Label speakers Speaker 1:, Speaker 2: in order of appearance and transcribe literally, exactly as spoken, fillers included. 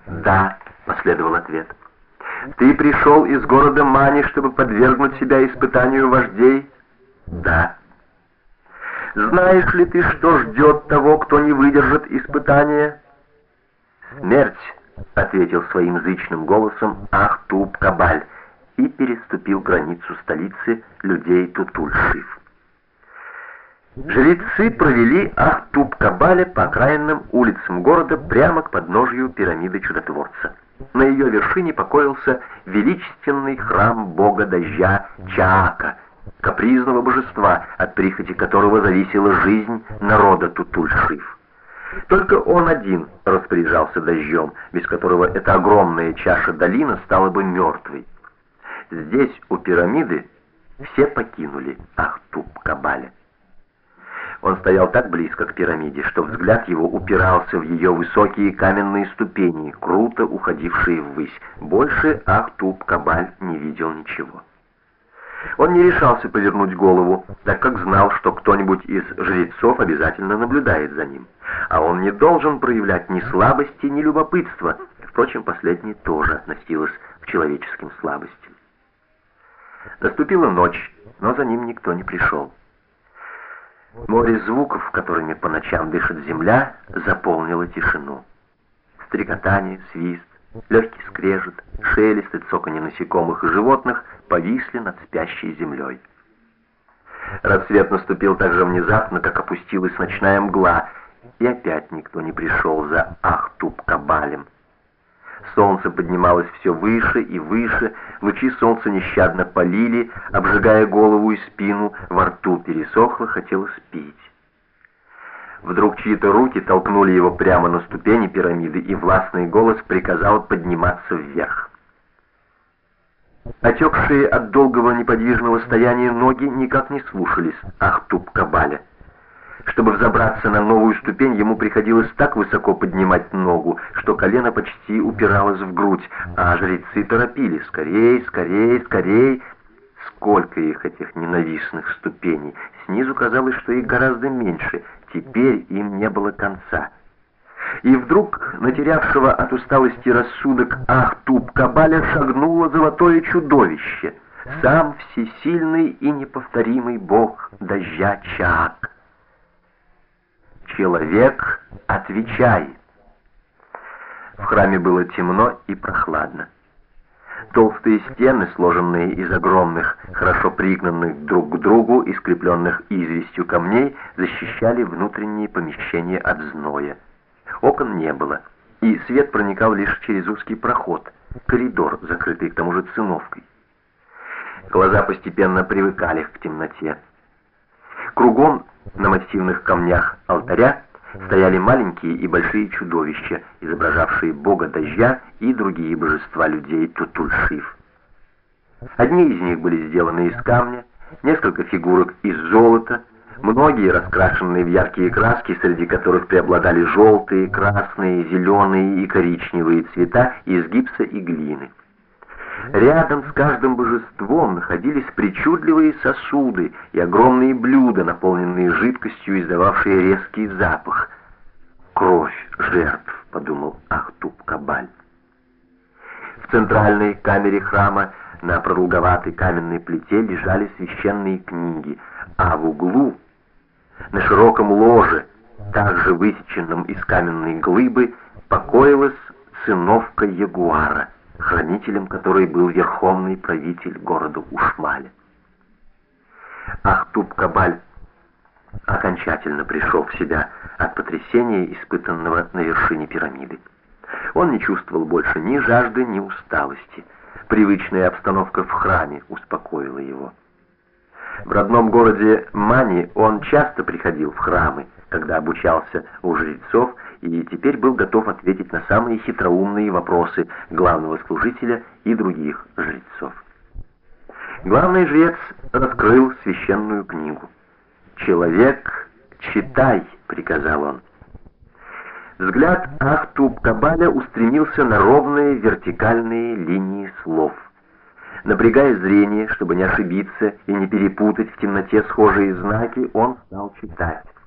Speaker 1: «Да», — последовал ответ. «Ты пришел из города Мани, чтобы подвергнуть себя испытанию вождей?» «Да». «Знаешь ли ты, что ждет того, кто не выдержит испытания?» «Смерть», — ответил своим зычным голосом Ах-Туб-Кабаль и переступил границу столицы людей Тутуль-Шиф. Жрецы провели Ах-Туб-Кабаля по окраинным улицам города прямо к подножию пирамиды Чудотворца. На ее вершине покоился величественный храм бога дождя Чаака, капризного божества, от прихоти которого зависела жизнь народа Тутуль-Шиф. Только он один распоряжался дождем, без которого эта огромная чаша долина стала бы мертвой. Здесь, у пирамиды, все покинули Ах-Туб-Кабаля. Он стоял так близко к пирамиде, что взгляд его упирался в ее высокие каменные ступени, круто уходившие ввысь. Больше Ах-Туб-Кабаль не видел ничего. Он не решался повернуть голову, так как знал, что кто-нибудь из жрецов обязательно наблюдает за ним. А он не должен проявлять ни слабости, ни любопытства. Впрочем, последнее тоже относилось к человеческим слабостям. Наступила ночь, но за ним никто не пришел. Море звуков, которыми по ночам дышит земля, заполнило тишину. Стрекотание, свист, легкий скрежет, шелест и цоканье насекомых и животных повисли над спящей землей. Рассвет наступил так же внезапно, как опустилась ночная мгла, и опять никто не пришел за Ах-Туб-Кабалем. Солнце поднималось все выше и выше, лучи солнца нещадно палили, обжигая голову и спину, во рту пересохло, хотелось пить. Вдруг чьи-то руки толкнули его прямо на ступени пирамиды, и властный голос приказал подниматься вверх. Отекшие от долгого неподвижного стояния ноги никак не слушались Ах-Туб-Кабаля. Чтобы взобраться на новую ступень, ему приходилось так высоко поднимать ногу, что колено почти упиралось в грудь, а жрецы торопили: «Скорей, скорей, скорей!» Сколько их, этих ненавистных ступеней! Снизу казалось, что их гораздо меньше, теперь им не было конца. И вдруг, натерявшего от усталости рассудок Ах-Туб-Кабаля, шагнуло золотое чудовище, сам всесильный и неповторимый бог дождя Чаак. «Человек, отвечай!» В храме было темно и прохладно. Толстые стены, сложенные из огромных, хорошо пригнанных друг к другу и скрепленных известью камней, защищали внутренние помещения от зноя. Окон не было, и свет проникал лишь через узкий проход, коридор, закрытый к тому же циновкой. Глаза постепенно привыкали к темноте. Кругом на массивных камнях алтаря стояли маленькие и большие чудовища, изображавшие бога дождя и другие божества людей Тутуль-Шиф. Одни из них были сделаны из камня, несколько фигурок из золота, многие раскрашенные в яркие краски, среди которых преобладали желтые, красные, зеленые и коричневые цвета из гипса и глины. Рядом с каждым божеством находились причудливые сосуды и огромные блюда, наполненные жидкостью, издававшие резкий запах. «Кровь жертв», — подумал Ах-Туб-Кабаль. В центральной камере храма на продолговатой каменной плите лежали священные книги, а в углу, на широком ложе, также высеченном из каменной глыбы, покоилась циновка ягуара, хранителем которой был верховный правитель города Ушмаля. Ах-Туб-Кабаль окончательно пришел в себя от потрясения, испытанного на вершине пирамиды. Он не чувствовал больше ни жажды, ни усталости. Привычная обстановка в храме успокоила его. В родном городе Мани он часто приходил в храмы, когда обучался у жрецов, и теперь был готов ответить на самые хитроумные вопросы главного служителя и других жрецов. Главный жрец раскрыл священную книгу. «Человек, читай», — приказал он. Взгляд Ах-Туб-Кабаля устремился на ровные вертикальные линии слов. Напрягая зрение, чтобы не ошибиться и не перепутать в темноте схожие знаки, он стал читать.